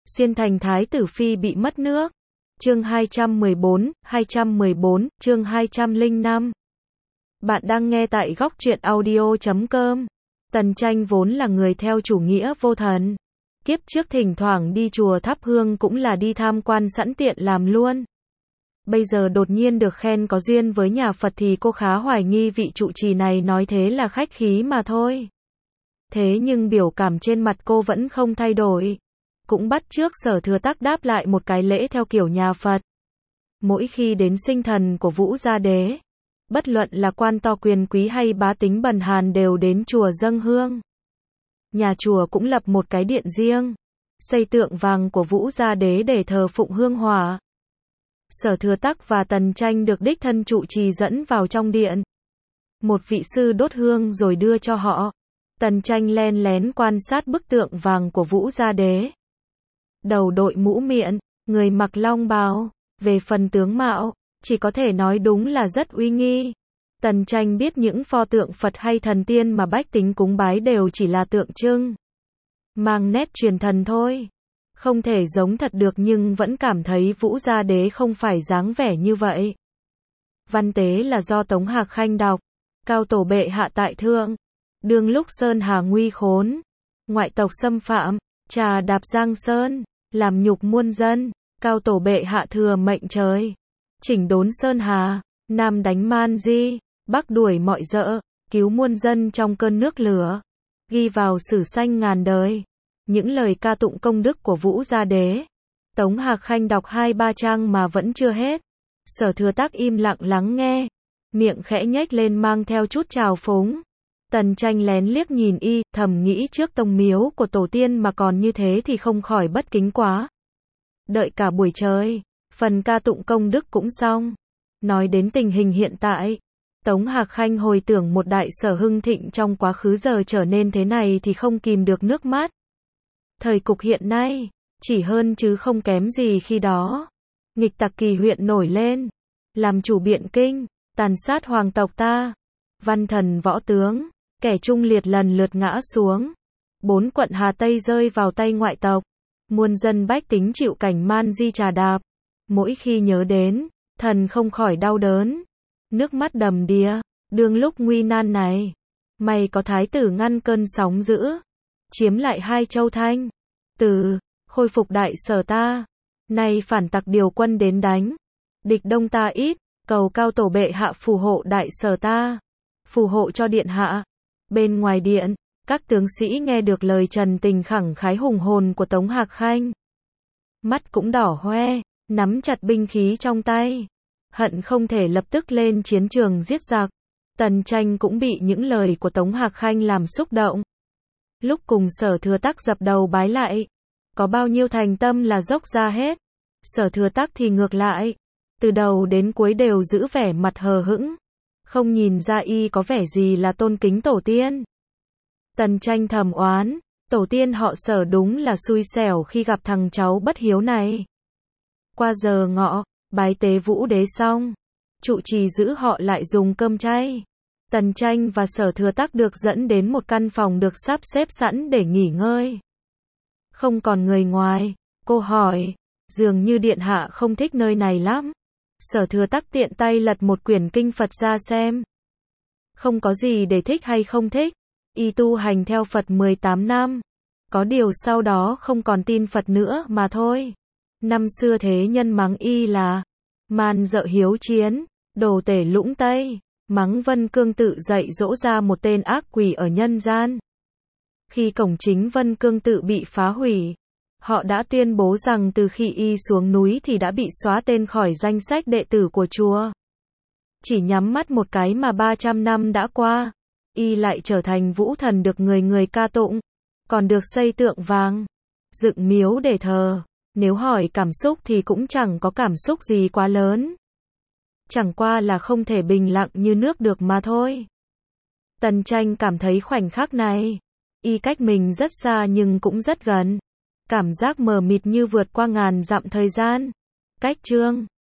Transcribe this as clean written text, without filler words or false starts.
Xuyên thành thái tử phi bị mất nước. Chương 214, chương 205. Bạn đang nghe tại góc truyện audio.com. Tần Tranh vốn là người theo chủ nghĩa vô thần. Kiếp trước thỉnh thoảng đi chùa thắp hương cũng là đi tham quan sẵn tiện làm luôn. Bây giờ đột nhiên được khen có duyên với nhà Phật thì cô khá hoài nghi vị trụ trì này nói thế là khách khí mà thôi. Thế nhưng biểu cảm trên mặt cô vẫn không thay đổi. Cũng bắt chước Sở Thừa Tắc đáp lại một cái lễ theo kiểu nhà Phật. Mỗi khi đến sinh thần của Vũ Gia Đế, bất luận là quan to quyền quý hay bá tính bần hàn đều đến chùa dâng hương. Nhà chùa cũng lập một cái điện riêng, xây tượng vàng của Vũ Gia Đế để thờ phụng hương hỏa. Sở Thừa Tắc và Tần Tranh được đích thân trụ trì dẫn vào trong điện. Một vị sư đốt hương rồi đưa cho họ. Tần Tranh len lén quan sát bức tượng vàng của Vũ Gia Đế. Đầu đội mũ miện, người mặc long bào, về phần tướng mạo, chỉ có thể nói đúng là rất uy nghi. Tần Tranh biết những pho tượng Phật hay thần tiên mà bách tính cúng bái đều chỉ là tượng trưng, mang nét truyền thần thôi. Không thể giống thật được nhưng vẫn cảm thấy Vũ Gia Đế không phải dáng vẻ như vậy. Văn tế là do Tống Hạc Khanh đọc. Cao tổ bệ hạ tại thượng, đương lúc Sơn Hà nguy khốn, ngoại tộc xâm phạm, trà đạp Giang Sơn, làm nhục muôn dân. Cao tổ bệ hạ thừa mệnh trời, chỉnh đốn Sơn Hà, Nam đánh Man Di, Bắc đuổi mọi dợ, cứu muôn dân trong cơn nước lửa, ghi vào sử sanh ngàn đời. Những lời ca tụng công đức của Vũ Gia Đế, Tống Hạc Khanh đọc 2-3 trang mà vẫn chưa hết. Sở Thừa Tắc im lặng lắng nghe, miệng khẽ nhếch lên mang theo chút trào phúng. Tần Tranh lén liếc nhìn y, thầm nghĩ trước tông miếu của tổ tiên mà còn như thế thì không khỏi bất kính quá. Đợi cả buổi trời, phần ca tụng công đức cũng xong. Nói đến tình hình hiện tại, Tống Hạc Khanh hồi tưởng một đại sở hưng thịnh trong quá khứ giờ trở nên thế này thì không kìm được nước mắt. Thời cục hiện nay, chỉ hơn chứ không kém gì khi đó. Nghịch tặc Kỳ huyện nổi lên, làm chủ Biện Kinh, tàn sát hoàng tộc ta. Văn thần võ tướng, kẻ trung liệt lần lượt ngã xuống. 4 quận Hà Tây rơi vào tay ngoại tộc. Muôn dân bách tính chịu cảnh Man Di trà đạp. Mỗi khi nhớ đến, thần không khỏi đau đớn. Nước mắt đầm đìa. Đương lúc nguy nan này, may có thái tử ngăn cơn sóng dữ, chiếm lại 2 châu Thanh, Từ, khôi phục đại sở ta. Nay phản tặc điều quân đến đánh, địch đông ta ít, cầu cao tổ bệ hạ phù hộ đại sở ta, phù hộ cho điện hạ. Bên ngoài điện, các tướng sĩ nghe được lời trần tình khẳng khái hùng hồn của Tống Hạc Khanh, mắt cũng đỏ hoe, nắm chặt binh khí trong tay, hận không thể lập tức lên chiến trường giết giặc. Tần Tranh cũng bị những lời của Tống Hạc Khanh làm xúc động. Lúc cùng Sở Thừa Tắc dập đầu bái lại, có bao nhiêu thành tâm là dốc ra hết. Sở Thừa Tắc thì ngược lại, từ đầu đến cuối đều giữ vẻ mặt hờ hững, không nhìn ra y có vẻ gì là tôn kính tổ tiên. Tần Tranh thầm oán, tổ tiên họ Sở đúng là xui xẻo khi gặp thằng cháu bất hiếu này. Qua giờ ngọ, bái tế Vũ Đế xong, trụ trì giữ họ lại dùng cơm chay. Tần Tranh và Sở Thừa Tắc được dẫn đến một căn phòng được sắp xếp sẵn để nghỉ ngơi. Không còn người ngoài, cô hỏi, dường như điện hạ không thích nơi này lắm. Sở Thừa Tắc tiện tay lật một quyển kinh Phật ra xem. Không có gì để thích hay không thích. Y tu hành theo Phật 18 năm. Có điều sau đó không còn tin Phật nữa mà thôi. Năm xưa thế nhân mắng y là man dợ hiếu chiến, đồ tể lũng Tây, mắng Vân Cương tự dạy dỗ ra một tên ác quỷ ở nhân gian. Khi cổng chính Vân Cương tự bị phá hủy, họ đã tuyên bố rằng từ khi y xuống núi thì đã bị xóa tên khỏi danh sách đệ tử của chùa. Chỉ nhắm mắt một cái mà 300 năm đã qua, y lại trở thành vũ thần được người người ca tụng, còn được xây tượng vàng, dựng miếu để thờ. Nếu hỏi cảm xúc thì cũng chẳng có cảm xúc gì quá lớn. Chẳng qua là không thể bình lặng như nước được mà thôi. Tần Tranh cảm thấy khoảnh khắc này, y cách mình rất xa nhưng cũng rất gần. Cảm giác mờ mịt như vượt qua ngàn dặm thời gian. Cách chương